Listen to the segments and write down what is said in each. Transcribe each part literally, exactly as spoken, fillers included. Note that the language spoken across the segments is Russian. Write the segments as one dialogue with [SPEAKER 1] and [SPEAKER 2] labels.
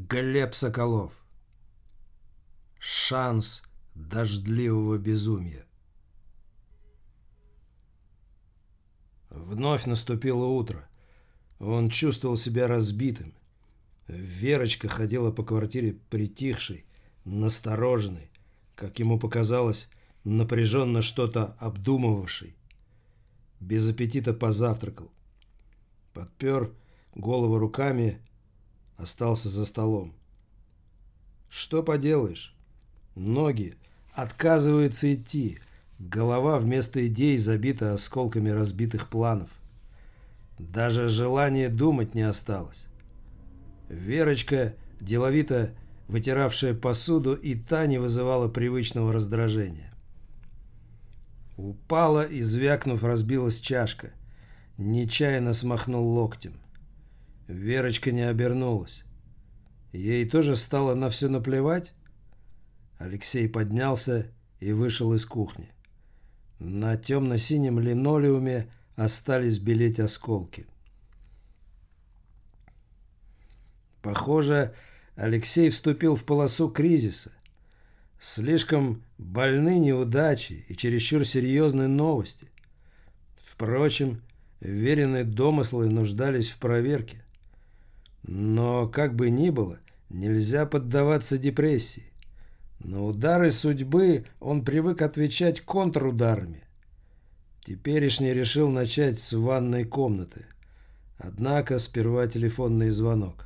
[SPEAKER 1] Глеб Соколов. Шанс дождливого безумия. Вновь наступило утро. Он чувствовал себя разбитым. Верочка ходила по квартире притихшей, настороженной, как ему показалось, напряженно что-то обдумывавшей. Без аппетита позавтракал. Подпер голову руками, остался за столом. Что поделаешь? Ноги отказываются идти. Голова вместо идей забита осколками разбитых планов. Даже желания думать не осталось. Верочка, деловито вытиравшая посуду, и та не вызывала привычного раздражения. Упала и, звякнув, разбилась чашка. Нечаянно смахнул локтем. Верочка не обернулась. Ей тоже стало на все наплевать? Алексей поднялся и вышел из кухни. На темно-синем линолеуме остались белеть осколки. Похоже, Алексей вступил в полосу кризиса. Слишком больны неудачи и чересчур серьезные новости. Впрочем, веренные домыслы нуждались в проверке. Но, как бы ни было, нельзя поддаваться депрессии. На удары судьбы он привык отвечать контрударами. Теперешний решил начать с ванной комнаты. Однако сперва телефонный звонок.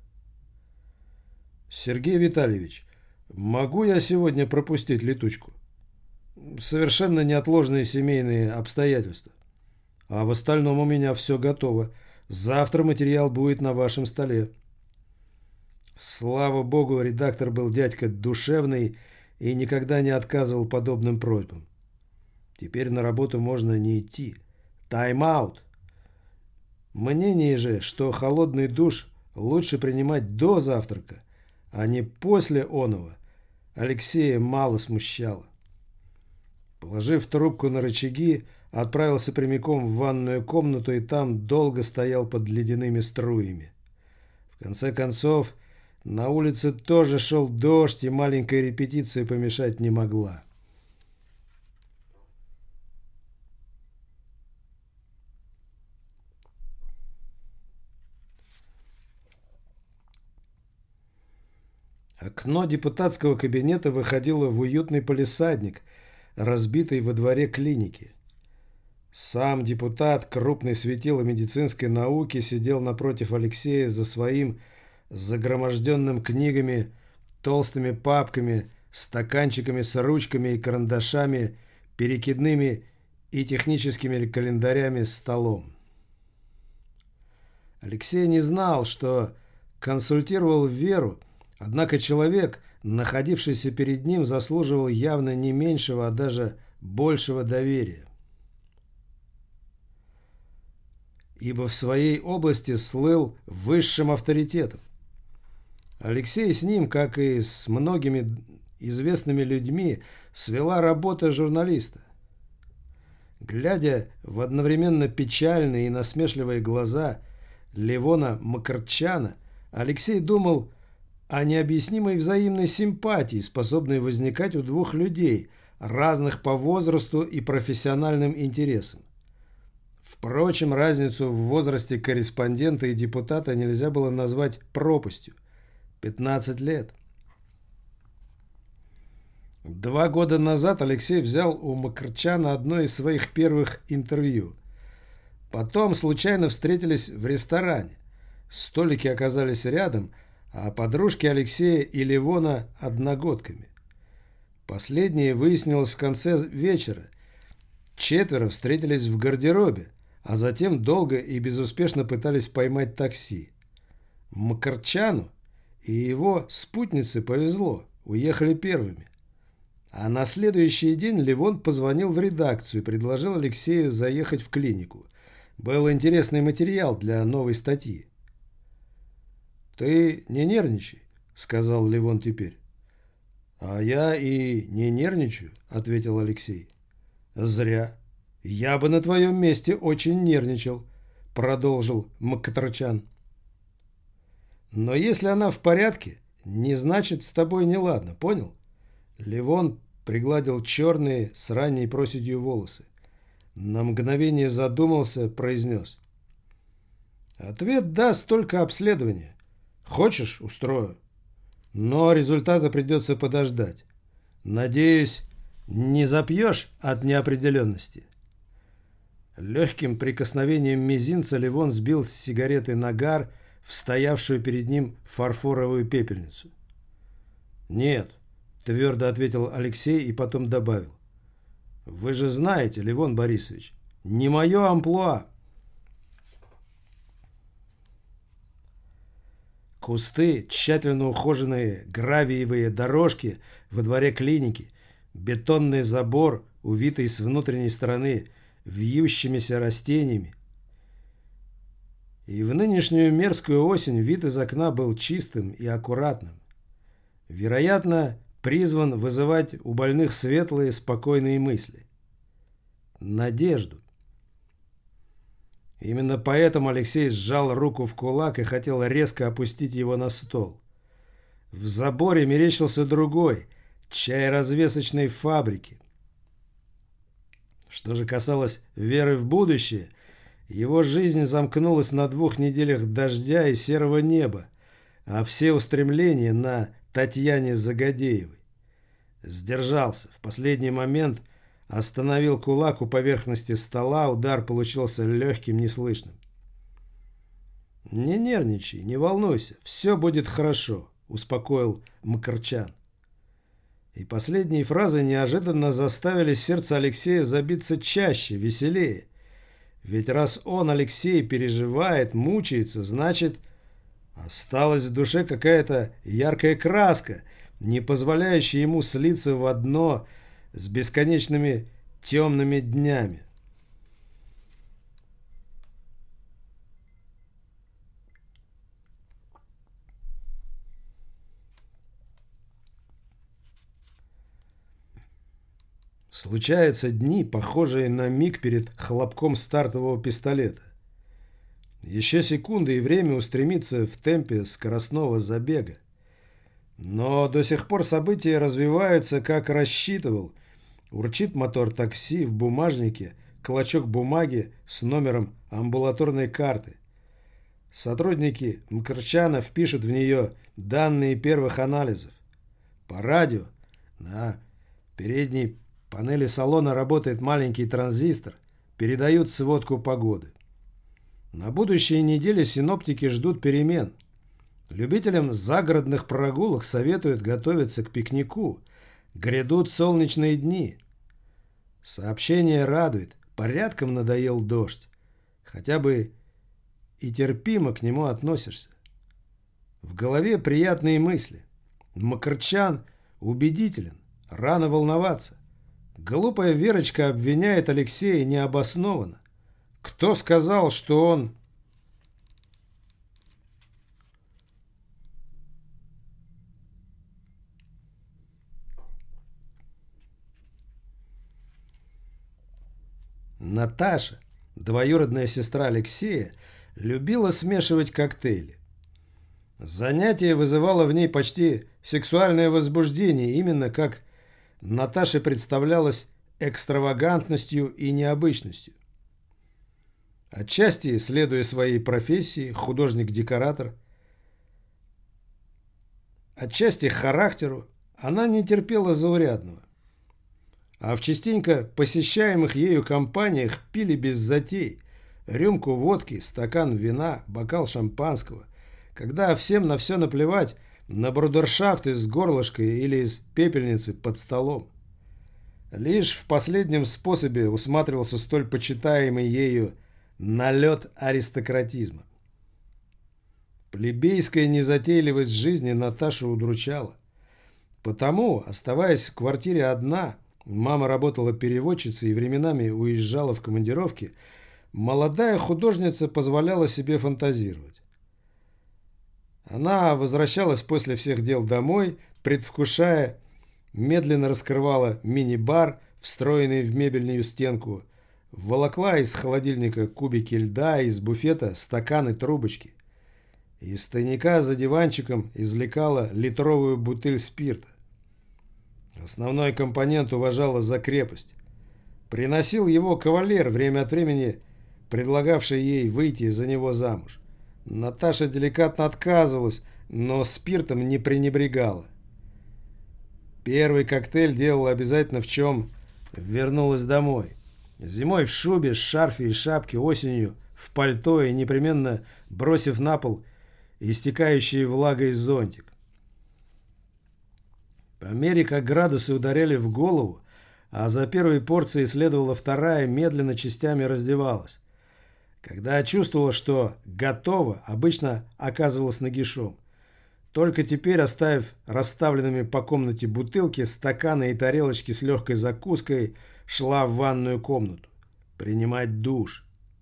[SPEAKER 1] «Сергей Витальевич, могу я сегодня пропустить летучку? Совершенно неотложные семейные обстоятельства. А в остальном у меня все готово. Завтра материал будет на вашем столе». Слава богу, редактор был дядька душевный и никогда не отказывал подобным просьбам. Теперь на работу можно не идти. Тайм-аут. Мнение же, что холодный душ лучше принимать до завтрака, а не после оного, Алексея мало смущало. Положив трубку на рычаги, отправился прямиком в ванную комнату и там долго стоял под ледяными струями. В конце концов, на улице тоже шел дождь, и маленькая репетиция помешать не могла. Окно депутатского кабинета выходило в уютный палисадник, разбитый во дворе клиники. Сам депутат, крупный светило медицинской науки, сидел напротив Алексея за своим загроможденным книгами, толстыми папками, стаканчиками с ручками и карандашами, перекидными и техническими календарями столом. Алексей не знал, что консультировал Веру, однако человек, находившийся перед ним, заслуживал явно не меньшего, а даже большего доверия. Ибо в своей области слыл высшим авторитетом. Алексей с ним, как и с многими известными людьми, свела работа журналиста. Глядя в одновременно печальные и насмешливые глаза Левона Макарчана, Алексей думал о необъяснимой взаимной симпатии, способной возникать у двух людей, разных по возрасту и профессиональным интересам. Впрочем, разницу в возрасте корреспондента и депутата нельзя было назвать пропастью. пятнадцать лет. Два года назад Алексей взял у Макарчана одно из своих первых интервью. Потом случайно встретились в ресторане. Столики оказались рядом, а подружки Алексея и Левона одногодками. Последнее выяснилось в конце вечера. Четверо встретились в гардеробе, а затем долго и безуспешно пытались поймать такси. Макарчану и его спутнице повезло, уехали первыми. А на следующий день Левон позвонил в редакцию и предложил Алексею заехать в клинику. Был интересный материал для новой статьи. «Ты не нервничай», — сказал Левон теперь. «А я и не нервничаю», — ответил Алексей. «Зря. Я бы на твоем месте очень нервничал», — продолжил Макарчан. Но если она в порядке, не значит с тобой неладно, понял? Левон пригладил черные с ранней проседью волосы. На мгновение задумался, произнес. Ответ даст только обследование. Хочешь, устрою. Но результата придется подождать. Надеюсь, не запьешь от неопределенности. Легким прикосновением мизинца Левон сбил с сигареты нагар в стоявшую перед ним фарфоровую пепельницу. «Нет», — твердо ответил Алексей и потом добавил. «Вы же знаете, Левон Борисович, не мое амплуа». Кусты, тщательно ухоженные гравиевые дорожки во дворе клиники, бетонный забор, увитый с внутренней стороны вьющимися растениями. И в нынешнюю мерзкую осень вид из окна был чистым и аккуратным. Вероятно, призван вызывать у больных светлые, спокойные мысли. Надежду. Именно поэтому Алексей сжал руку в кулак и хотел резко опустить его на стол. В заборе мерещился другой, чайразвесочной фабрики. Что же касалось веры в будущее, его жизнь замкнулась на двух неделях дождя и серого неба, а все устремления на Татьяне Загодеевой. Сдержался. В последний момент остановил кулак у поверхности стола, удар получился легким, неслышным. «Не нервничай, не волнуйся, все будет хорошо», — успокоил Мкрчан. И последние фразы неожиданно заставили сердце Алексея забиться чаще, веселее. Ведь раз он, Алексей, переживает, мучается, значит, осталась в душе какая-то яркая краска, не позволяющая ему слиться в одно с бесконечными темными днями. Случаются дни, похожие на миг перед хлопком стартового пистолета. Еще секунды, и время устремится в темпе скоростного забега. Но до сих пор события развиваются, как рассчитывал. Урчит мотор такси, в бумажнике клочок бумаги с номером амбулаторной карты. Сотрудники Мкрчана впишут в нее данные первых анализов. По радио на передней панели салона работает маленький транзистор, передают сводку погоды. На будущей неделе синоптики ждут перемен. Любителям загородных прогулок советуют готовиться к пикнику. Грядут солнечные дни. Сообщение радует. Порядком надоел дождь. Хотя бы и терпимо к нему относишься. В голове приятные мысли. Мкрчан убедителен. Рано волноваться. Глупая Верочка обвиняет Алексея необоснованно. Кто сказал, что он... Наташа, двоюродная сестра Алексея, любила смешивать коктейли. Занятие вызывало в ней почти сексуальное возбуждение, именно как Наташе представлялось экстравагантностью и необычностью. Отчасти, следуя своей профессии, художник-декоратор, отчасти характеру, она не терпела заурядного. А в частенько посещаемых ею компаниях пили без затей рюмку водки, стакан вина, бокал шампанского, когда всем на все наплевать, на брудершафт из горлышка или из пепельницы под столом. Лишь в последнем способе усматривался столь почитаемый ею налет аристократизма. Плебейская незатейливость жизни Наташу удручала. Потому, оставаясь в квартире одна, мама работала переводчицей и временами уезжала в командировки, молодая художница позволяла себе фантазировать. Она возвращалась после всех дел домой, предвкушая, медленно раскрывала мини-бар, встроенный в мебельную стенку, волокла из холодильника кубики льда, из буфета стаканы, трубочки. Из тайника за диванчиком извлекала литровую бутыль спирта. Основной компонент уважала за крепость. Приносил его кавалер, время от времени предлагавший ей выйти за него замуж. Наташа деликатно отказывалась, но спиртом не пренебрегала. Первый коктейль делала обязательно, в чем вернулась домой. Зимой в шубе, шарфе и шапке, осенью в пальто и непременно бросив на пол истекающий влагой зонтик. По мере как градусы ударяли в голову, а за первой порцией следовала вторая, медленно частями раздевалась. Когда чувствовала, что готова, обычно оказывалась нагишом. Только теперь, оставив расставленными по комнате бутылки, стаканы и тарелочки с легкой закуской, шла в ванную комнату. Принимать душ.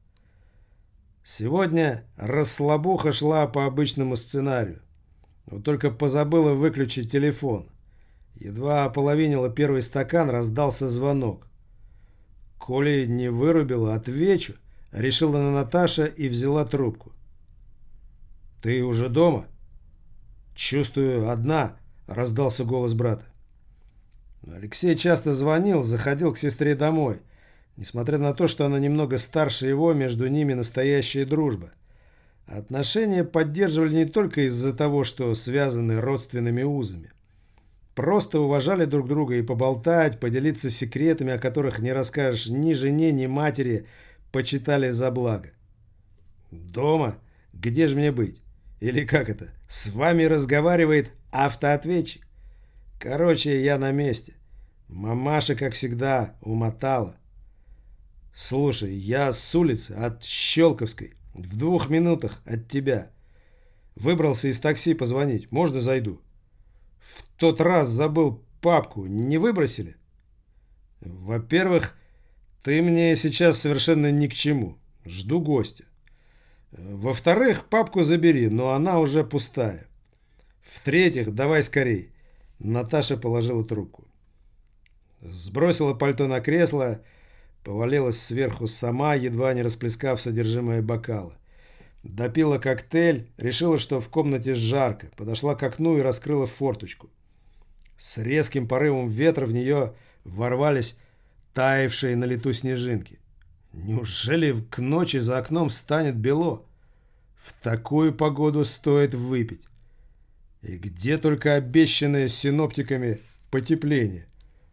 [SPEAKER 1] Сегодня расслабуха шла по обычному сценарию. Но только позабыла выключить телефон. Едва ополовинила первый стакан, раздался звонок. Коли не вырубила, отвечу, решила Наташа и взяла трубку. «Ты уже дома?» «Чувствую, одна», — раздался голос брата. Алексей часто звонил, заходил к сестре домой. Несмотря на то, что она немного старше его, между ними настоящая дружба. Отношения поддерживали не только из-за того, что связаны родственными узами. Просто уважали друг друга и поболтать, поделиться секретами, о которых не расскажешь ни жене, ни матери, почитали за благо. «Дома? Где же мне быть? Или как это? С вами разговаривает автоответчик? Короче, я на месте. Мамаша, как всегда, умотала. Слушай, я с улицы, от Щелковской, в двух минутах от тебя. Выбрался из такси позвонить. Можно зайду? В тот раз забыл папку. Не выбросили? Во-первых, ты мне сейчас совершенно ни к чему. Жду гостя. Во-вторых, папку забери, но она уже пустая. В-третьих, давай скорей. Наташа положила трубку. Сбросила пальто на кресло, повалилась сверху сама, едва не расплескав содержимое бокала. Допила коктейль, решила, что в комнате жарко, подошла к окну и раскрыла форточку. С резким порывом ветра в нее ворвались таявшие на лету снежинки. Неужели к ночи за окном станет бело? В такую погоду стоит выпить. И где только обещанное синоптиками потепление?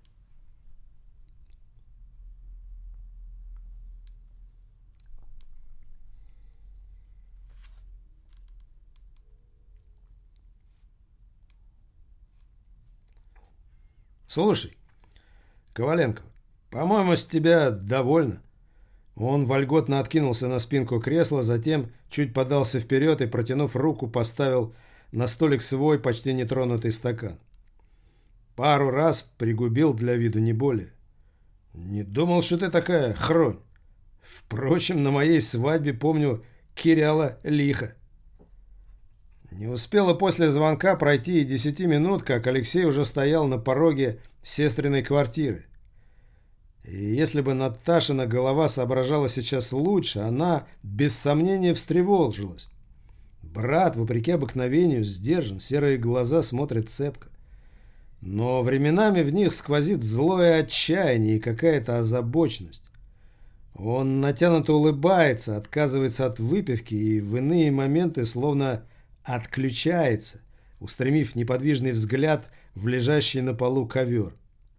[SPEAKER 1] Слушай, Коваленко, по-моему, с тебя довольно. Он вольготно откинулся на спинку кресла, затем чуть подался вперед и, протянув руку, поставил на столик свой почти нетронутый стакан. Пару раз пригубил для виду, не более. Не думал, что ты такая хронь. Впрочем, на моей свадьбе, помню, киряла лихо. Не успело после звонка пройти и десяти минут, как Алексей уже стоял на пороге сестриной квартиры. И если бы Наташина голова соображала сейчас лучше, она без сомнения встревожилась. Брат, вопреки обыкновению, сдержан, серые глаза смотрят цепко. Но временами в них сквозит злое отчаяние и какая-то озабоченность. Он натянуто улыбается, отказывается от выпивки и в иные моменты словно отключается, устремив неподвижный взгляд в лежащий на полу ковер.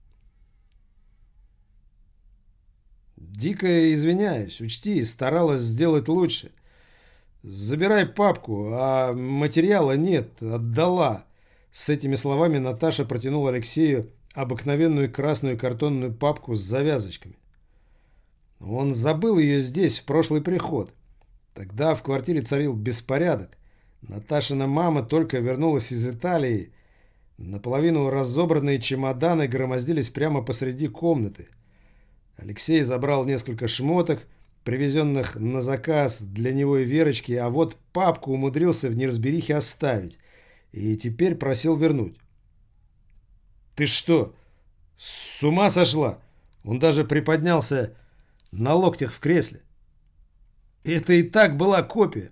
[SPEAKER 1] Дико извиняюсь, учти, старалась сделать лучше. Забирай папку, а материала нет, отдала. С этими словами Наташа протянула Алексею обыкновенную красную картонную папку с завязочками. Он забыл ее здесь в прошлый приход. Тогда в квартире царил беспорядок. Наташина мама только вернулась из Италии. Наполовину разобранные чемоданы громоздились прямо посреди комнаты. Алексей забрал несколько шмоток, привезенных на заказ для него и Верочки, а вот папку умудрился в неразберихе оставить. И теперь просил вернуть. «Ты что, с ума сошла?» Он даже приподнялся на локтях в кресле. «Это и так была копия.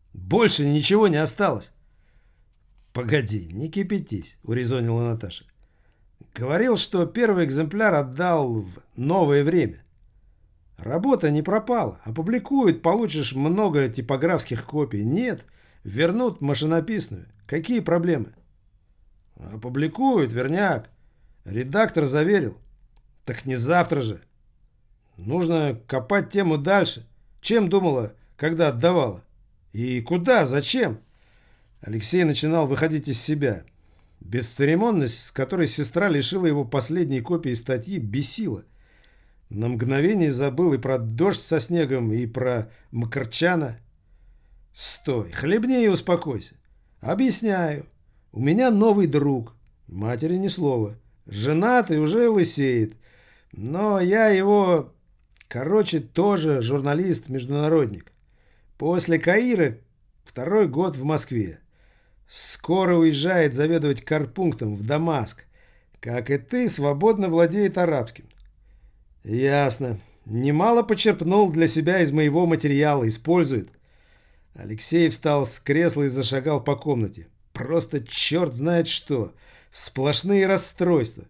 [SPEAKER 1] Больше ничего не осталось. Погоди, не кипятись, урезонила Наташа. Говорил, что первый экземпляр отдал в новое время. Работа не пропала. Опубликуют, получишь много типографских копий. Нет, вернут машинописную. Какие проблемы? Опубликуют, верняк. Редактор заверил. Так не завтра же. Нужно копать тему дальше. Чем думала, когда отдавала? И куда, зачем? Алексей начинал выходить из себя. Бесцеремонность, с которой сестра лишила его последней копии статьи, бесила. На мгновение забыл и про дождь со снегом, и про Макарчана. Стой, хлебни и успокойся. Объясняю. У меня новый друг. Матери ни слова. Женатый, уже лысеет. Но я его... Короче, тоже журналист-международник. После Каира второй год в Москве. Скоро уезжает заведовать карпунктом в Дамаск. Как и ты, свободно владеет арабским. Ясно. Немало почерпнул для себя из моего материала. Использует. Алексей встал с кресла и зашагал по комнате. Просто черт знает что. Сплошные расстройства.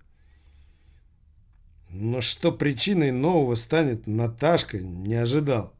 [SPEAKER 1] Но что причиной нового станет, Наташка не ожидал.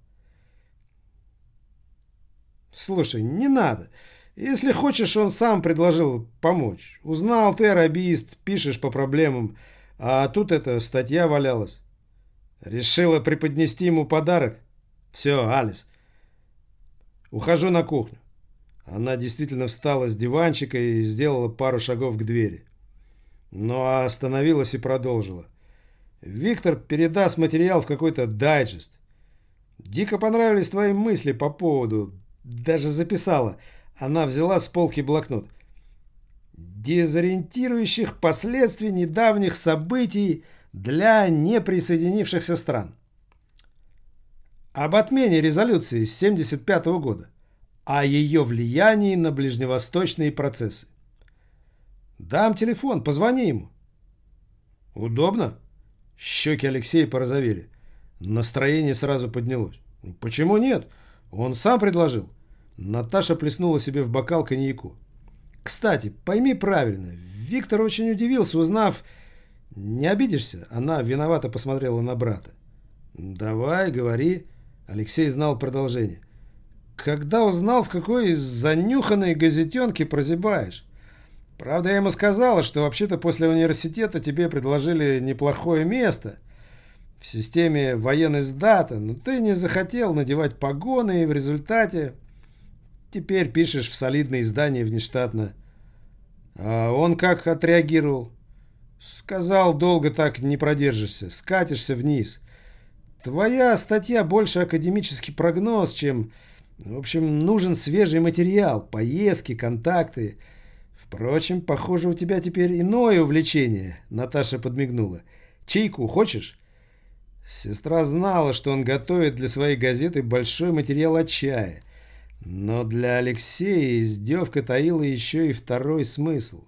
[SPEAKER 1] Слушай, не надо. Если хочешь, он сам предложил помочь. Узнал, ты арабист, пишешь по проблемам, а тут эта статья валялась. Решила преподнести ему подарок? Все, Алис. Ухожу на кухню. Она действительно встала с диванчика и сделала пару шагов к двери. Но остановилась и продолжила. Виктор передаст материал в какой-то дайджест. Дико понравились твои мысли по поводу... Даже записала. Она взяла с полки блокнот. Дезориентирующих последствий недавних событий для неприсоединившихся стран. Об отмене резолюции с семьдесят пятого года. О ее влиянии на ближневосточные процессы. Дам телефон, позвони ему. Удобно? Щеки Алексея порозовели. Настроение сразу поднялось. Почему нет? Он сам предложил. Наташа плеснула себе в бокал коньяку. Кстати, пойми правильно. Виктор очень удивился, узнав... Не обидишься? Она виновато посмотрела на брата. Давай, говори. Алексей знал продолжение. Когда узнал, в какой занюханной газетенке прозябаешь. Правда, я ему сказала, что вообще-то после университета тебе предложили неплохое место в системе воениздата, но ты не захотел надевать погоны, и в результате теперь пишешь в солидное издание внештатно. А он как отреагировал? Сказал, долго так не продержишься, скатишься вниз. Твоя статья больше академический прогноз, чем... В общем, нужен свежий материал, поездки, контакты... Впрочем, похоже, у тебя теперь иное увлечение, Наташа подмигнула. Чайку хочешь? Сестра знала, что он готовит для своей газеты большой материал о чае. Но для Алексея издевка таила еще и второй смысл.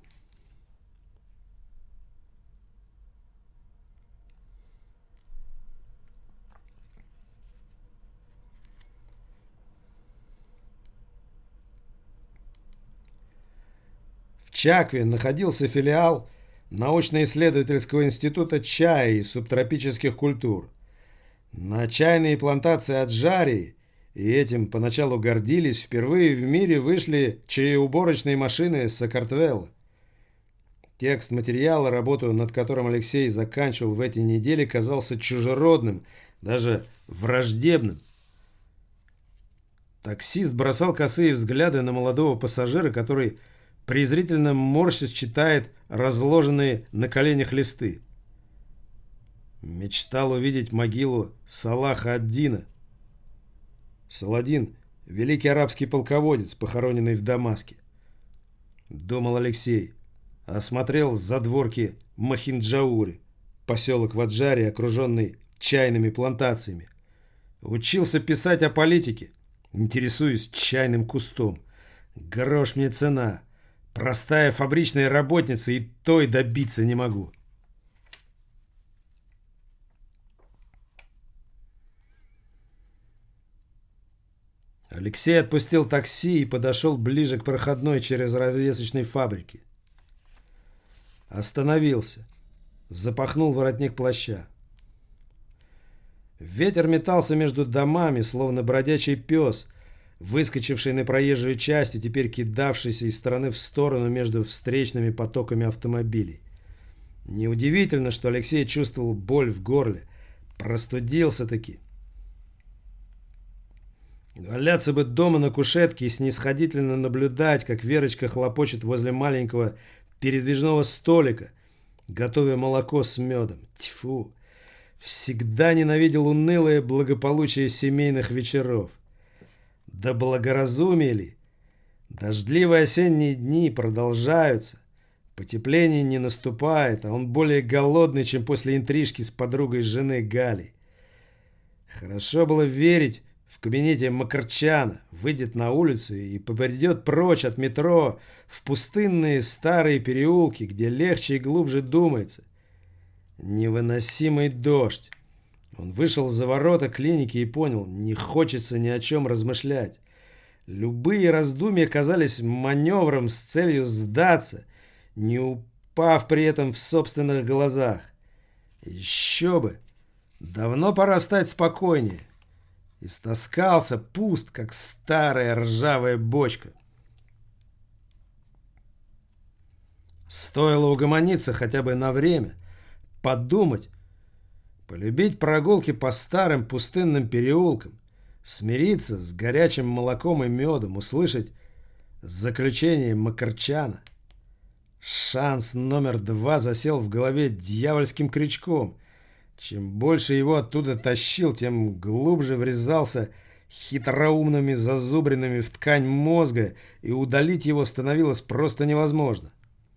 [SPEAKER 1] В Чакве находился филиал научно-исследовательского института чая и субтропических культур. На чайные плантации Аджарии, и этим поначалу гордились, впервые в мире вышли чаеуборочные машины Сакартвелла. Текст материала, работу над которым Алексей заканчивал в эти недели, казался чужеродным, даже враждебным. Таксист бросал косые взгляды на молодого пассажира, который презрительно морщась читает разложенные на коленях листы. Мечтал увидеть могилу Салаха ад-Дина. Саладин — великий арабский полководец, похороненный в Дамаске. Думал Алексей. Осмотрел задворки Махинджаури, поселок в Аджаре, окруженный чайными плантациями. Учился писать о политике, интересуюсь чайным кустом. Грош мне цена. Простая фабричная работница, и той добиться не могу. Алексей отпустил такси и подошел ближе к проходной через развесочной фабрики. Остановился. Запахнул воротник плаща. Ветер метался между домами, словно бродячий пес, выскочивший на проезжую часть и теперь кидавшийся из стороны в сторону между встречными потоками автомобилей. Неудивительно, что Алексей чувствовал боль в горле. Простудился-таки. Валяться бы дома на кушетке и снисходительно наблюдать, как Верочка хлопочет возле маленького передвижного столика, готовя молоко с медом. Тьфу! Всегда ненавидел унылое благополучие семейных вечеров. Да благоразумие ли? Дождливые осенние дни продолжаются. Потепление не наступает, а он более голодный, чем после интрижки с подругой жены Галей. Хорошо было верить, в кабинете Макарчана, выйдет на улицу и побредет прочь от метро в пустынные старые переулки, где легче и глубже думается. Невыносимый дождь. Он вышел за ворота клиники и понял, не хочется ни о чем размышлять. Любые раздумья казались маневром с целью сдаться, не упав при этом в собственных глазах. Еще бы! Давно пора стать спокойнее. Истаскался, пуст, как старая ржавая бочка. Стоило угомониться хотя бы на время, подумать, полюбить прогулки по старым пустынным переулкам, смириться с горячим молоком и медом, услышать заключение Макарчана. Шанс номер два засел в голове дьявольским крючком. Чем больше его оттуда тащил, тем глубже врезался хитроумными зазубринами в ткань мозга, и удалить его становилось просто невозможно.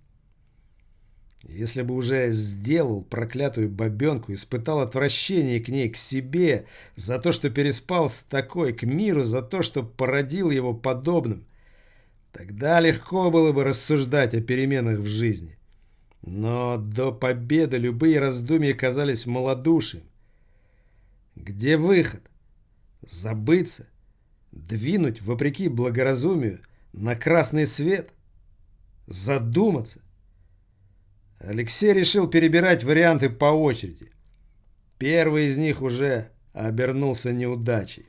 [SPEAKER 1] Если бы уже сделал проклятую бабенку, испытал отвращение к ней, к себе, за то, что переспал с такой, к миру, за то, что породил его подобным, тогда легко было бы рассуждать о переменах в жизни. Но до победы любые раздумья казались малодушием. Где выход? Забыться? Двинуть, вопреки благоразумию, на красный свет? Задуматься? Алексей решил перебирать варианты по очереди. Первый из них уже обернулся неудачей.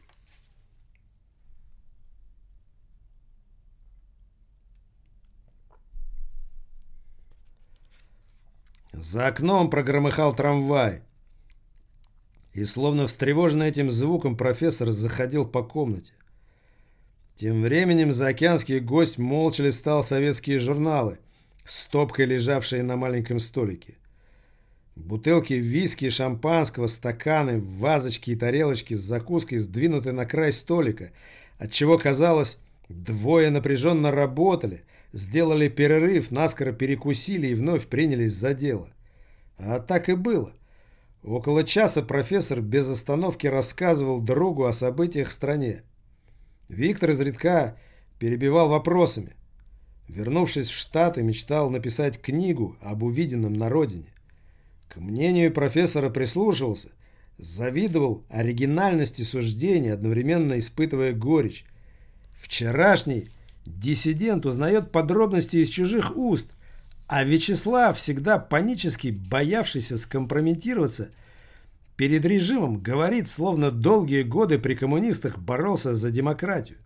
[SPEAKER 1] За окном прогромыхал трамвай. И словно встревоженный этим звуком профессор заходил по комнате. Тем временем заокеанский гость молча листал советские журналы, стопкой лежавшие на маленьком столике. Бутылки виски и шампанского, стаканы, вазочки и тарелочки с закуской сдвинуты на край столика, отчего казалось, двое напряженно работали, сделали перерыв, наскоро перекусили и вновь принялись за дело. А так и было. Около часа профессор без остановки рассказывал другу о событиях в стране. Виктор изредка перебивал вопросами. Вернувшись в Штаты, мечтал написать книгу об увиденном на родине. К мнению профессора прислушивался, завидовал оригинальности суждений, одновременно испытывая горечь. Вчерашний диссидент узнает подробности из чужих уст, а Вячеслав, всегда панически боявшийся скомпрометироваться перед режимом, говорит, словно долгие годы при коммунистах боролся за демократию.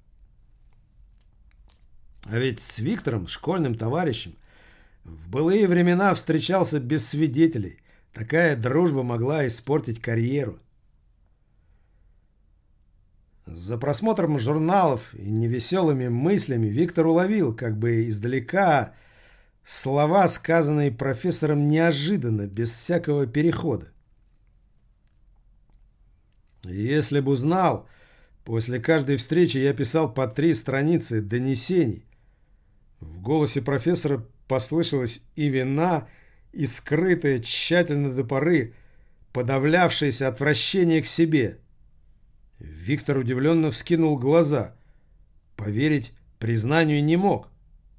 [SPEAKER 1] А ведь с Виктором, школьным товарищем, в былые времена встречался без свидетелей. Такая дружба могла испортить карьеру. За просмотром журналов и невеселыми мыслями Виктор уловил, как бы издалека, слова, сказанные профессором неожиданно, без всякого перехода. Если бы узнал, после каждой встречи я писал по три страницы донесений. В голосе профессора послышалась и вина, и скрытое тщательно до поры подавлявшееся отвращение к себе. Виктор удивленно вскинул глаза. Поверить признанию не мог.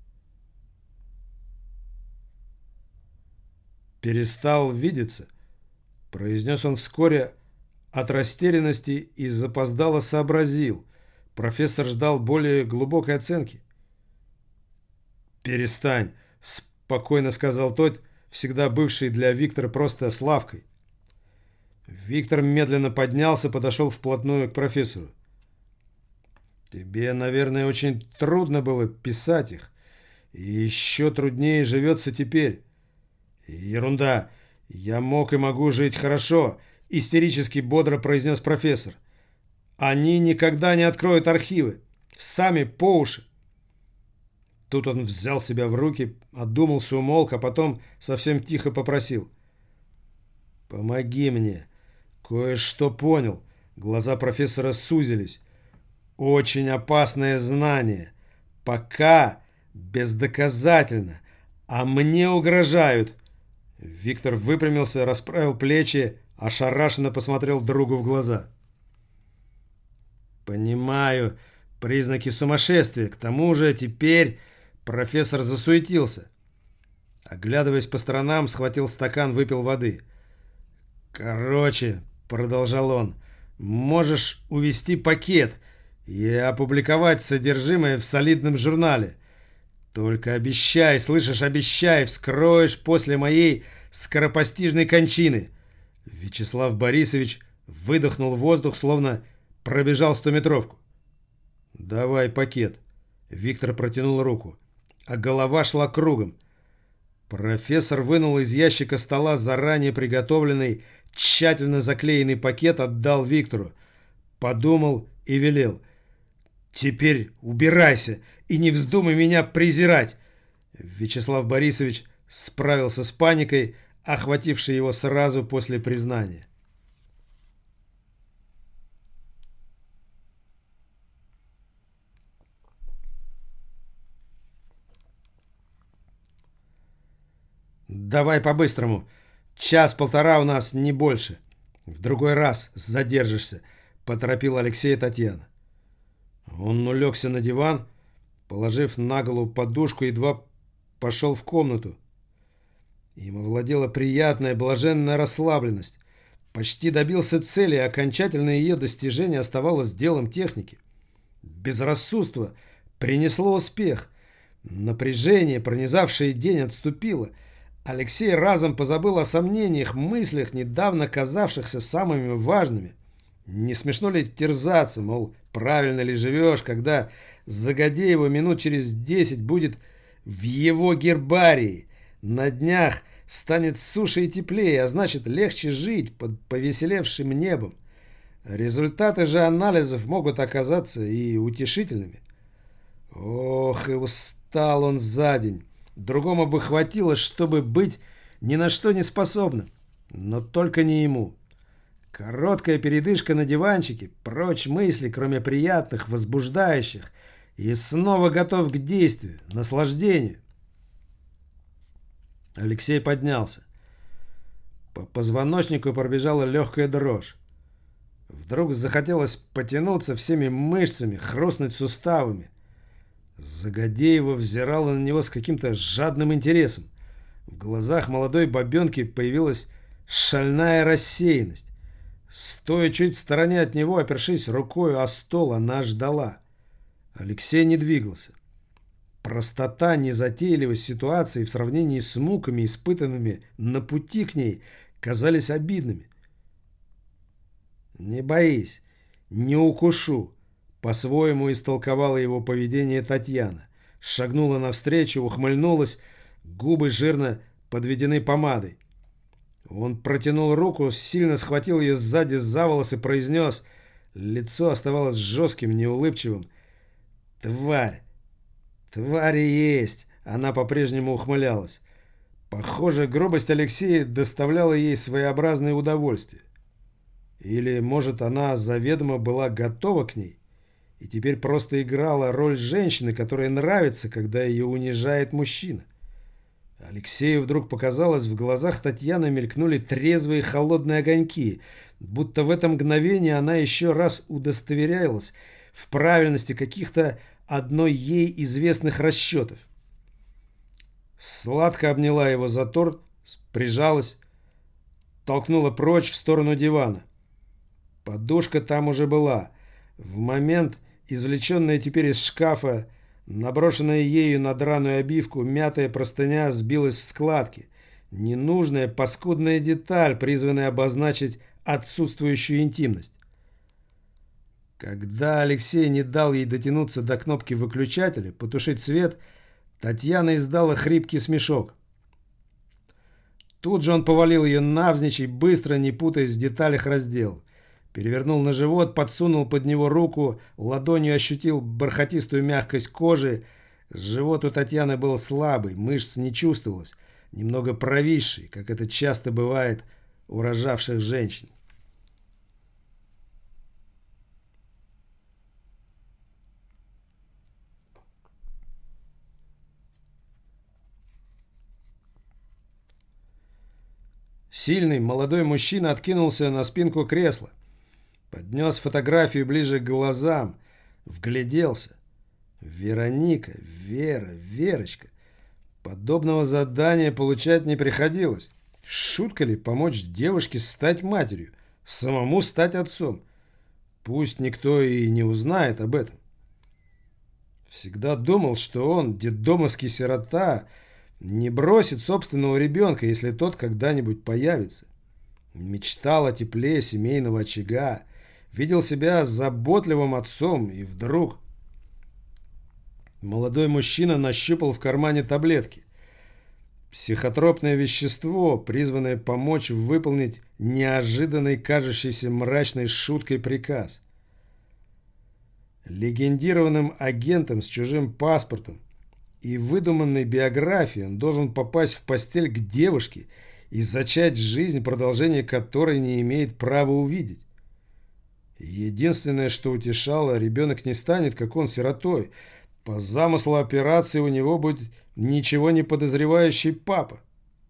[SPEAKER 1] «Перестал видеться», — произнес он вскоре, от растерянности и запоздало сообразил. Профессор ждал более глубокой оценки. «Перестань», — спокойно сказал тот, всегда бывший для Виктора просто Славкой. Виктор медленно поднялся, подошел вплотную к профессору. «Тебе, наверное, очень трудно было писать их. И еще труднее живется теперь». «Ерунда. Я мог и могу жить хорошо», — истерически бодро произнес профессор. «Они никогда не откроют архивы. Сами по уши». Тут он взял себя в руки, одумался, умолк, а потом совсем тихо попросил: «Помоги мне. Кое-что понял». Глаза профессора сузились. «Очень опасное знание. Пока бездоказательно. А мне угрожают». Виктор выпрямился, расправил плечи, ошарашенно посмотрел другу в глаза. «Понимаю, признаки сумасшествия. К тому же теперь...» Профессор засуетился. Оглядываясь по сторонам, схватил стакан, выпил воды. «Короче», — продолжал он, — «можешь увести пакет и опубликовать содержимое в солидном журнале. Только обещай, слышишь, обещай, вскроешь после моей скоропостижной кончины». Вячеслав Борисович выдохнул воздух, словно пробежал стометровку. «Давай пакет». Виктор протянул руку, а голова шла кругом. Профессор вынул из ящика стола заранее приготовленный, тщательно заклеенный пакет, отдал Виктору. Подумал и велел: «Теперь убирайся и не вздумай меня презирать». Вячеслав Борисович справился с паникой, охватившей его сразу после признания. «Давай по-быстрому. Час-полтора у нас, не больше. В другой раз задержишься», — поторопил Алексей Татьяна. Он улегся на диван, положив на голову подушку, едва пошел в комнату. Им овладела приятная, блаженная расслабленность. Почти добился цели, и окончательное ее достижение оставалось делом техники. Безрассудство принесло успех. Напряжение, пронизавшее день, отступило. Алексей разом позабыл о сомнениях, мыслях, недавно казавшихся самыми важными. Не смешно ли терзаться, мол, правильно ли живешь, когда Загодеева минут через десять будет в его гербарии. На днях станет суше и теплее, а значит, легче жить под повеселевшим небом. Результаты же анализов могут оказаться и утешительными. Ох, и устал он за день. Другому бы хватило, чтобы быть ни на что не способным. Но только не ему. Короткая передышка на диванчике, прочь мысли, кроме приятных, возбуждающих, и снова готов к действию, наслаждению. Алексей поднялся. По позвоночнику пробежала легкая дрожь. Вдруг захотелось потянуться всеми мышцами, хрустнуть суставами. Загодеева взирала на него с каким-то жадным интересом. В глазах молодой бабенки появилась шальная рассеянность. Стоя чуть в стороне от него, опершись рукой о стол, она ждала. Алексей не двигался. Простота, незатейливость ситуации в сравнении с муками, испытанными на пути к ней, казались обидными. «Не боись, не укушу», — по-своему истолковала его поведение Татьяна. Шагнула навстречу, ухмыльнулась, губы жирно подведены помадой. Он протянул руку, сильно схватил ее сзади за волосы, произнес. Лицо оставалось жестким, неулыбчивым. «Тварь! Тварь и есть!» Она по-прежнему ухмылялась. Похоже, грубость Алексея доставляла ей своеобразное удовольствие. Или, может, она заведомо была готова к ней и теперь просто играла роль женщины, которая нравится, когда ее унижает мужчина. Алексею вдруг показалось, в глазах Татьяны мелькнули трезвые холодные огоньки, будто в это мгновение она еще раз удостоверялась в правильности каких-то одной ей известных расчетов. Сладко обняла его за торс, прижалась, толкнула прочь в сторону дивана. Подушка там уже была. В момент извлеченная теперь из шкафа, наброшенная ею на драную обивку, мятая простыня сбилась в складки. Ненужная, паскудная деталь, призванная обозначить отсутствующую интимность. Когда Алексей не дал ей дотянуться до кнопки выключателя, потушить свет, Татьяна издала хрипкий смешок. Тут же он повалил ее навзничь и, быстро, не путаясь в деталях, раздел. Перевернул на живот, подсунул под него руку, ладонью ощутил бархатистую мягкость кожи. Живот у Татьяны был слабый, мышц не чувствовалось, немного провисший, как это часто бывает у рожавших женщин. Сильный молодой мужчина откинулся на спинку кресла, поднес фотографию ближе к глазам, вгляделся. Вероника, Вера, Верочка. Подобного задания получать не приходилось. Шутка ли помочь девушке стать матерью, самому стать отцом? Пусть никто и не узнает об этом. Всегда думал, что он, детдомовский сирота, не бросит собственного ребенка, если тот когда-нибудь появится. Мечтал о тепле семейного очага, видел себя заботливым отцом, и вдруг... Молодой мужчина нащупал в кармане таблетки. Психотропное вещество, призванное помочь выполнить неожиданный, кажущийся мрачной шуткой приказ. Легендированным агентом с чужим паспортом и выдуманной биографией он должен попасть в постель к девушке и зачать жизнь, продолжение которой не имеет права увидеть. Единственное, что утешало, ребенок не станет, как он, сиротой. По замыслу операции у него будет ничего не подозревающий папа.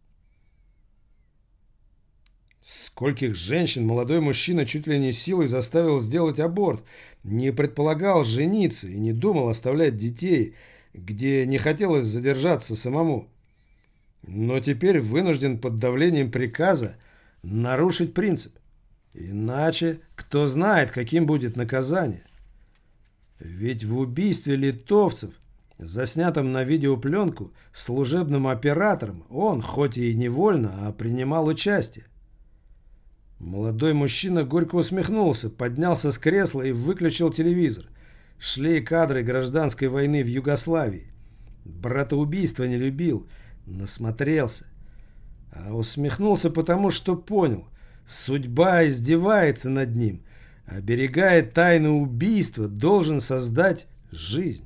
[SPEAKER 1] Скольких женщин молодой мужчина чуть ли не силой заставил сделать аборт, не предполагал жениться и не думал оставлять детей, где не хотелось задержаться самому. Но теперь вынужден под давлением приказа нарушить принцип. Иначе кто знает, каким будет наказание. Ведь в убийстве литовцев, заснятом на видеопленку, служебным оператором он, хоть и невольно, а принимал участие. Молодой мужчина горько усмехнулся, поднялся с кресла и выключил телевизор. Шли кадры гражданской войны в Югославии. Братоубийство не любил, насмотрелся. А усмехнулся потому, что понял, судьба издевается над ним. Оберегая тайну убийства, должен создать жизнь.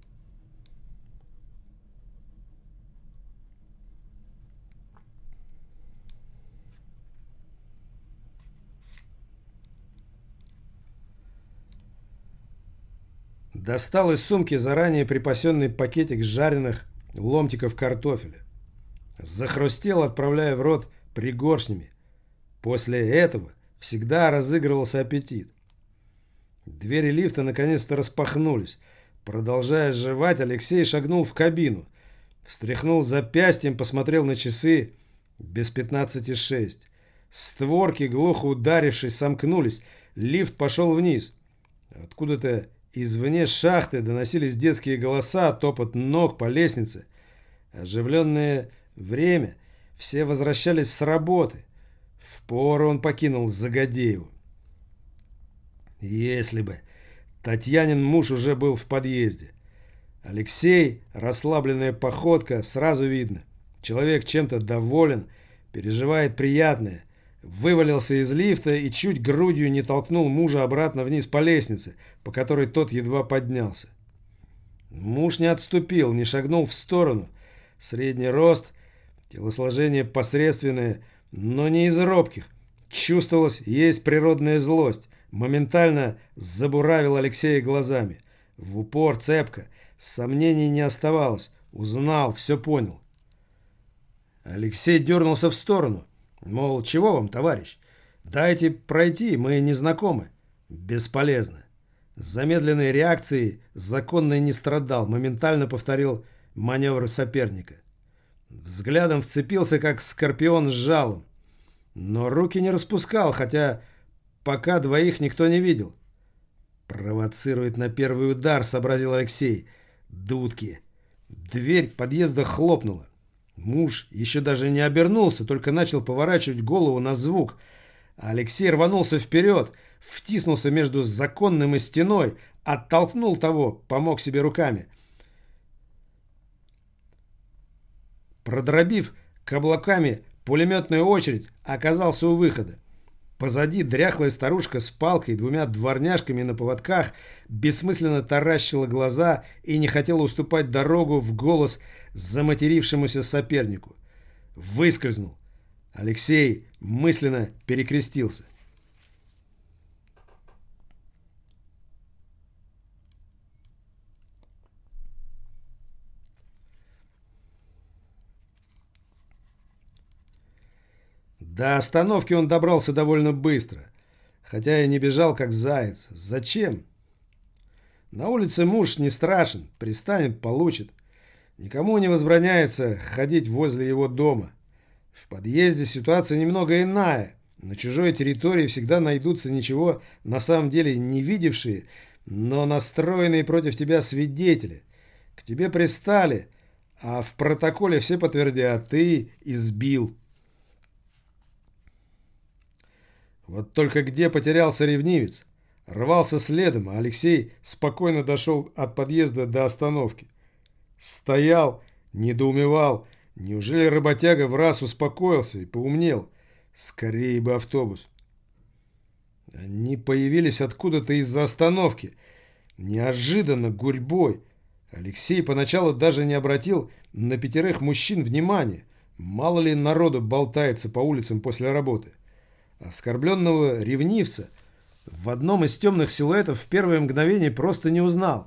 [SPEAKER 1] Достал из сумки заранее припасенный пакетик жареных ломтиков картофеля. Захрустел, отправляя в рот пригоршнями. После этого всегда разыгрывался аппетит. Двери лифта наконец-то распахнулись. Продолжая жевать, Алексей шагнул в кабину. Встряхнул запястьем, посмотрел на часы. Без пятнадцати шесть. Створки, глухо ударившись, сомкнулись. Лифт пошел вниз. Откуда-то извне шахты доносились детские голоса, топот ног по лестнице. Оживленное время. Все возвращались с работы. Впору он покинул Загодееву. Если бы Татьянин муж уже был в подъезде. Алексей, расслабленная походка, сразу видно. Человек чем-то доволен, переживает приятное. Вывалился из лифта и чуть грудью не толкнул мужа обратно вниз по лестнице, по которой тот едва поднялся. Муж не отступил, не шагнул в сторону. Средний рост, телосложение посредственное, но не из робких. Чувствовалось, есть природная злость. Моментально забуравил Алексея глазами. В упор, цепко. Сомнений не оставалось. Узнал, все понял. Алексей дернулся в сторону. Мол, чего вам, товарищ? Дайте пройти, мы не знакомы. Бесполезно. Замедленной реакцией законной не страдал. Моментально повторил маневр соперника. Взглядом вцепился, как скорпион с жалом. Но руки не распускал, хотя пока двоих никто не видел. «Провоцирует на первый удар», — сообразил Алексей. «Дудки». Дверь подъезда хлопнула. Муж еще даже не обернулся, только начал поворачивать голову на звук. Алексей рванулся вперед, втиснулся между законным и стеной, оттолкнул того, помог себе руками. Продробив каблуками пулеметную очередь, оказался у выхода. Позади дряхлая старушка с палкой и двумя дворняжками на поводках бессмысленно таращила глаза и не хотела уступать дорогу в голос заматерившемуся сопернику. Выскользнул. Алексей мысленно перекрестился. До остановки он добрался довольно быстро, хотя и не бежал как заяц. Зачем? На улице муж не страшен, пристанет, получит. Никому не возбраняется ходить возле его дома. В подъезде ситуация немного иная. На чужой территории всегда найдутся ничего на самом деле не видевшие, но настроенные против тебя свидетели. К тебе пристали, а в протоколе все подтвердят: ты избил. Вот только где потерялся ревнивец? Рвался следом, а Алексей спокойно дошел от подъезда до остановки. Стоял, недоумевал. Неужели работяга в раз успокоился и поумнел? Скорее бы автобус. Они появились откуда-то из-за остановки. Неожиданно, гурьбой. Алексей поначалу даже не обратил на пятерых мужчин внимания. Мало ли народу болтается по улицам после работы. Оскорбленного ревнивца в одном из темных силуэтов в первое мгновение просто не узнал.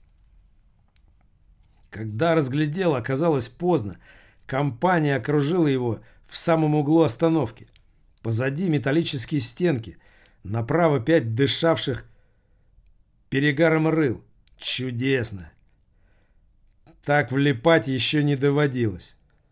[SPEAKER 1] Когда разглядел, оказалось поздно. Компания окружила его в самом углу остановки. Позади металлические стенки. Направо пять дышавших перегаром рыл. Чудесно. Так влипать еще не доводилось.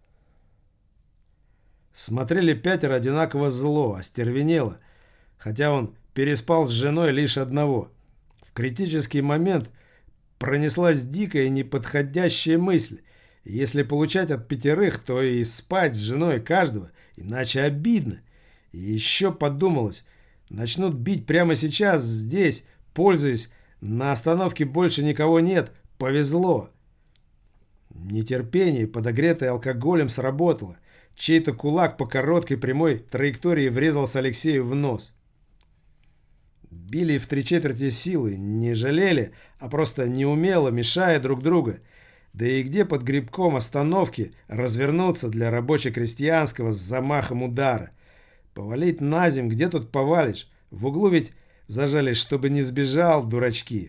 [SPEAKER 1] Смотрели пятеро одинаково зло, остервенело, хотя он переспал с женой лишь одного. В критический момент пронеслась дикая неподходящая мысль. Если получать от пятерых, то и спать с женой каждого, иначе обидно. И еще подумалось, начнут бить прямо сейчас, здесь, пользуясь, на остановке больше никого нет, повезло. Нетерпение, подогретое алкоголем, сработало. Чей-то кулак по короткой прямой траектории врезался Алексею в нос. Били в три четверти силы, не жалели, а просто неумело, мешая друг друга. Да и где под грибком остановки развернуться для рабоче-крестьянского с замахом удара? Повалить на земь, где тут повалишь? В углу ведь зажались, чтобы не сбежал, дурачки.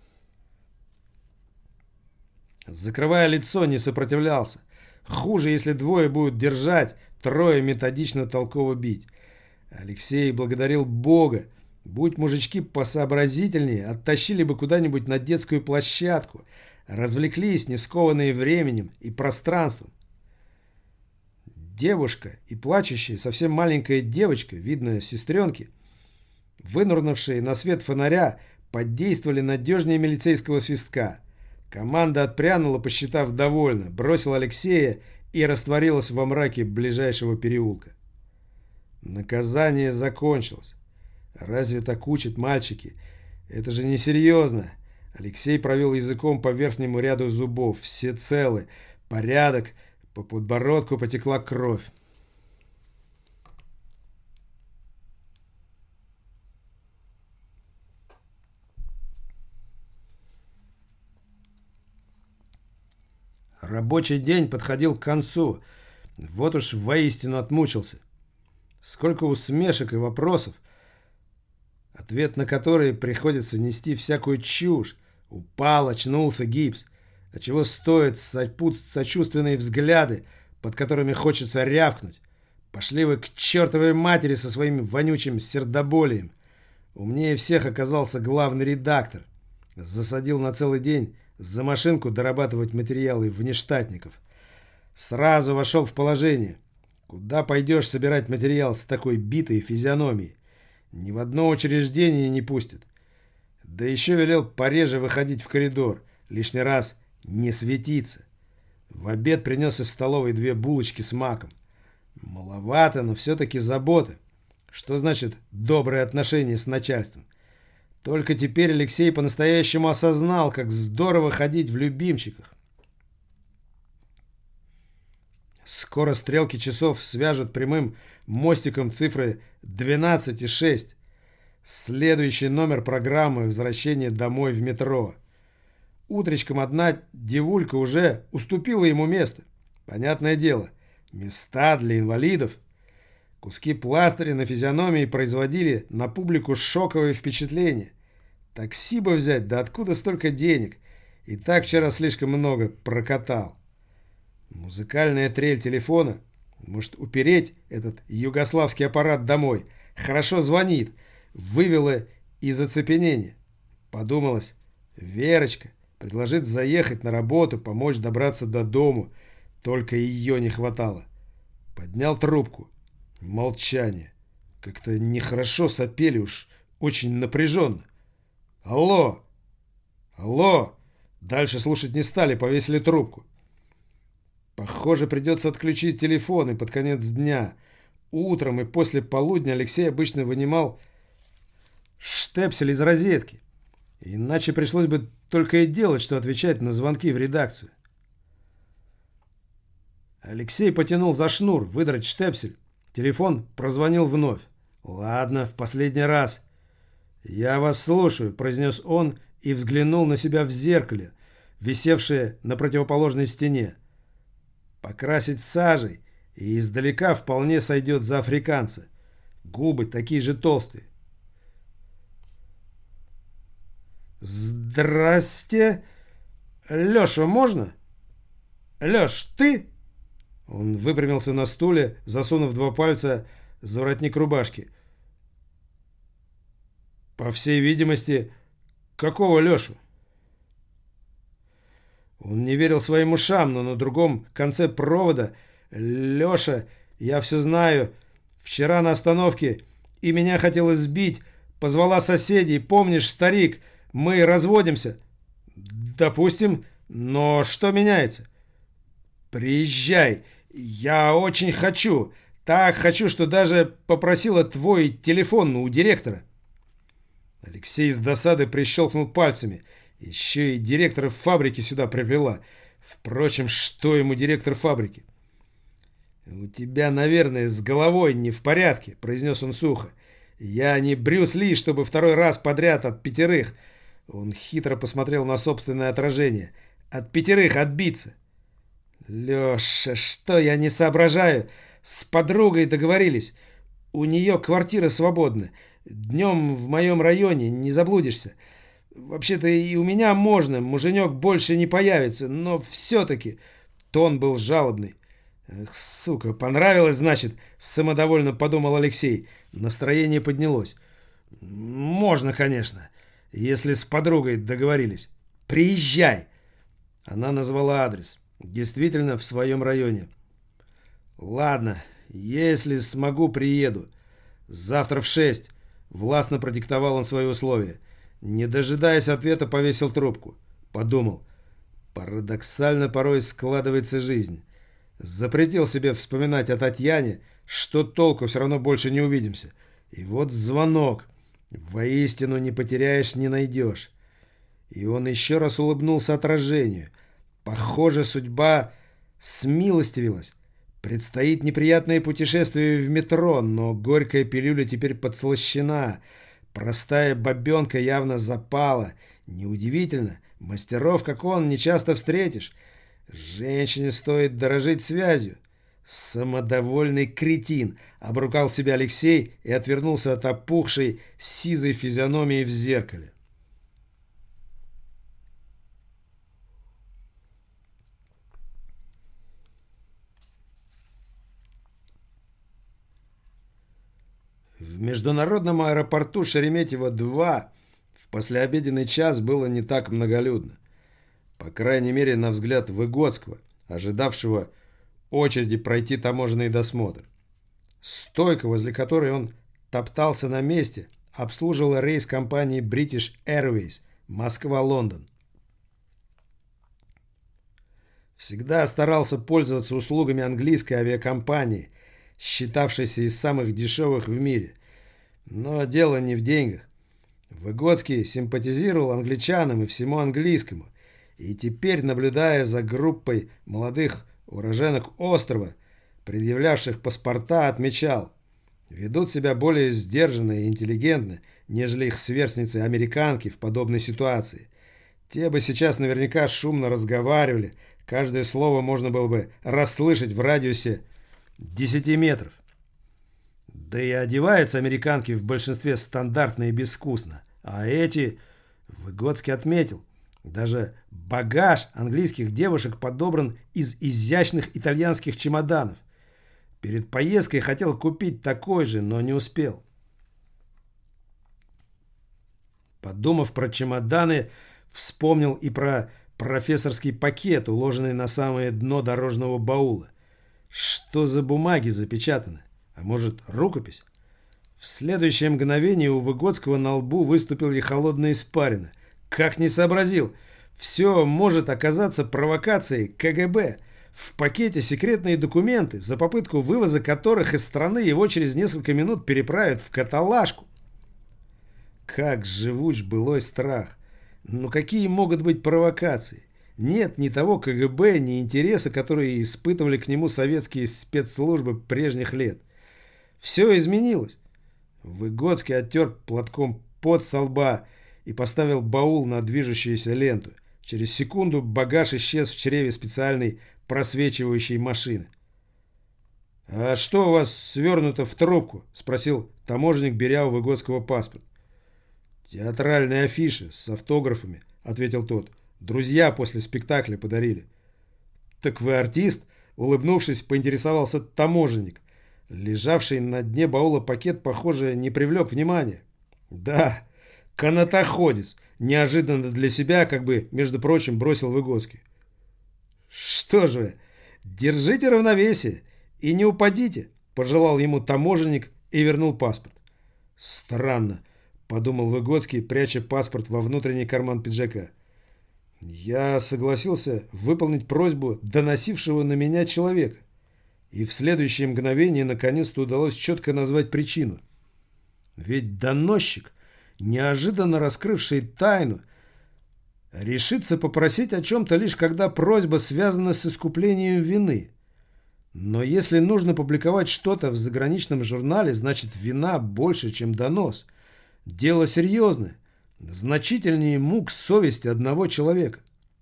[SPEAKER 1] Закрывая лицо, не сопротивлялся. Хуже, если двое будут держать, трое методично толково бить. Алексей благодарил Бога. Будь мужички посообразительнее, оттащили бы куда-нибудь на детскую площадку, развлеклись, не скованные временем и пространством. Девушка и плачущая, совсем маленькая девочка, видно, сестренки, вынурнувшие на свет фонаря, подействовали надежнее милицейского свистка. Команда отпрянула, посчитав довольно, бросила Алексея и растворилась во мраке ближайшего переулка. Наказание закончилось. Разве так учат мальчики? Это же несерьезно. Алексей провел языком по верхнему ряду зубов. Все целы. Порядок. По подбородку потекла кровь. Рабочий день подходил к концу. Вот уж воистину отмучился. Сколько усмешек и вопросов, ответ на которые приходится нести всякую чушь. Упал, очнулся, гипс. А чего стоят сочувственные взгляды, под которыми хочется рявкнуть? Пошли вы к чертовой матери со своим вонючим сердоболием. Умнее всех оказался главный редактор. Засадил на целый день за машинку дорабатывать материалы внештатников. Сразу вошел в положение. Куда пойдешь собирать материал с такой битой физиономией? Ни в одно учреждение не пустят. Да еще велел пореже выходить в коридор, лишний раз не светиться. В обед принес из столовой две булочки с маком. Маловато, но все-таки забота. Что значит добрые отношения с начальством? Только теперь Алексей по-настоящему осознал, как здорово ходить в любимчиках. Скоро стрелки часов свяжут прямым мостиком цифры двенадцать и шесть. Следующий номер программы «Возвращение домой в метро». Утречком одна девулька уже уступила ему место. Понятное дело, места для инвалидов. Куски пластыря на физиономии производили на публику шоковое впечатление. Такси бы взять, да откуда столько денег? И так вчера слишком много прокатал. Музыкальная трель телефона, может упереть этот югославский аппарат домой, хорошо звонит, вывела из оцепенения. Подумалось, Верочка предложит заехать на работу, помочь добраться до дому, только ее не хватало. Поднял трубку. Молчание. Как-то нехорошо сопели уж, очень напряженно. Алло! Алло! Дальше слушать не стали, повесили трубку. Похоже, придется отключить телефон и под конец дня. Утром и после полудня Алексей обычно вынимал штепсель из розетки. Иначе пришлось бы только и делать, что отвечать на звонки в редакцию. Алексей потянул за шнур, выдрать штепсель. Телефон прозвонил вновь. «Ладно, в последний раз». «Я вас слушаю», — произнес он и взглянул на себя в зеркале, висевшее на противоположной стене. Покрасить сажей, и издалека вполне сойдет за африканца. Губы такие же толстые. «Здрасте! Леша, можно? Леш, ты?» Он выпрямился на стуле, засунув два пальца за воротник рубашки. По всей видимости, какого Лешу? Он не верил своим ушам, но на другом конце провода: «Леша, я все знаю. Вчера на остановке и меня хотела сбить. Позвала соседей. Помнишь, старик, мы разводимся». «Допустим, но что меняется?» «Приезжай. Я очень хочу. Так хочу, что даже попросила твой телефон у директора». Алексей с досады прищелкнул пальцами. Еще и директора фабрики сюда приплела. Впрочем, что ему директор фабрики? «У тебя, наверное, с головой не в порядке», — произнес он сухо. «Я не Брюс Ли, чтобы второй раз подряд от пятерых». Он хитро посмотрел на собственное отражение. «От пятерых отбиться». «Леша, что я не соображаю? С подругой договорились. У нее квартира свободна. Днем в моем районе, не заблудишься. Вообще-то и у меня можно, муженек больше не появится, но все-таки...» Тон был жалобный. «Эх, сука, понравилось, значит?» — самодовольно подумал Алексей. Настроение поднялось. «Можно, конечно, если с подругой договорились. Приезжай!» Она назвала адрес. Действительно, в своем районе. «Ладно, если смогу, приеду. Завтра в шесть», — властно продиктовал он свои условия. Не дожидаясь ответа, повесил трубку. Подумал. Парадоксально порой складывается жизнь. Запретил себе вспоминать о Татьяне, что толку, все равно больше не увидимся. И вот звонок. Воистину не потеряешь, не найдешь. И он еще раз улыбнулся отражению. Похоже, судьба смилостивилась. Предстоит неприятное путешествие в метро, но горькая пилюля теперь подслащена. Простая бабенка явно запала. Неудивительно, мастеров, как он, не часто встретишь. Женщине стоит дорожить связью. Самодовольный кретин, обругал себя Алексей и отвернулся от опухшей сизой физиономии в зеркале. В международном аэропорту Шереметьево-два в послеобеденный час было не так многолюдно. По крайней мере, на взгляд Выгодского, ожидавшего очереди пройти таможенный досмотр. Стойка, возле которой он топтался на месте, обслуживал рейс компании British Airways Москва-Лондон. Всегда старался пользоваться услугами английской авиакомпании, считавшейся из самых дешевых в мире. Но дело не в деньгах. Выгодский симпатизировал англичанам и всему английскому, и теперь, наблюдая за группой молодых уроженок острова, предъявлявших паспорта, отмечал: ведут себя более сдержанно и интеллигентно, нежели их сверстницы-американки в подобной ситуации. Те бы сейчас наверняка шумно разговаривали, каждое слово можно было бы расслышать в радиусе десяти метров. Да и одеваются американки в большинстве стандартно и безвкусно, а эти, Выгодский отметил, даже багаж английских девушек подобран из изящных итальянских чемоданов. Перед поездкой хотел купить такой же, но не успел. Подумав про чемоданы, вспомнил и про профессорский пакет, уложенный на самое дно дорожного баула. Что за бумаги запечатаны? А может, рукопись? В следующее мгновение у Выгодского на лбу выступила холодная испарина. Как не сообразил! Все может оказаться провокацией КГБ. В пакете секретные документы, за попытку вывоза которых из страны его через несколько минут переправят в каталажку. Как живуч былой страх! Но какие могут быть провокации? Нет ни того КГБ, ни интереса, которые испытывали к нему советские спецслужбы прежних лет. Все изменилось. Выгодский оттер платком пот со лба и поставил баул на движущуюся ленту. Через секунду багаж исчез в чреве специальной просвечивающей машины. «А что у вас свернуто в трубку?» – спросил таможенник, беря у Выгодского паспорт. «Театральные афиши с автографами», – ответил тот. «Друзья после спектакля подарили». «Так вы артист?» – улыбнувшись, поинтересовался таможенник. Лежавший на дне баула пакет, похоже, не привлек внимания. «Да, канатоходец», – неожиданно для себя, как бы, между прочим, бросил Выгодский. «Что же вы, держите равновесие и не упадите», – пожелал ему таможенник и вернул паспорт. «Странно», – подумал Выгодский, пряча паспорт во внутренний карман пиджака. «Я согласился выполнить просьбу доносившего на меня человека, и в следующее мгновение наконец-то удалось четко назвать причину. Ведь доносчик, неожиданно раскрывший тайну, решится попросить о чем-то лишь когда просьба связана с искуплением вины. Но если нужно публиковать что-то в заграничном журнале, значит вина больше, чем донос. Дело серьезное, значительнее мук совести одного человека.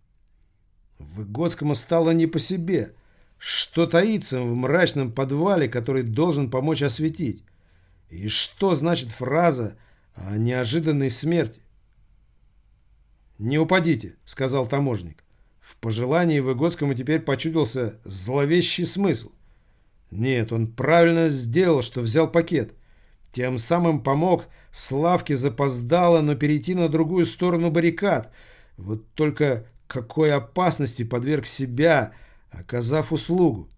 [SPEAKER 1] Выгодскому стало не по себе. Что таится в мрачном подвале, который должен помочь осветить? И что значит фраза о неожиданной смерти? «Не упадите», — сказал таможенник. В пожелании Выгодскому теперь почудился зловещий смысл. Нет, он правильно сделал, что взял пакет. Тем самым помог Славке запоздало, но перейти на другую сторону баррикад. Вот только какой опасности подверг себя, оказав услугу.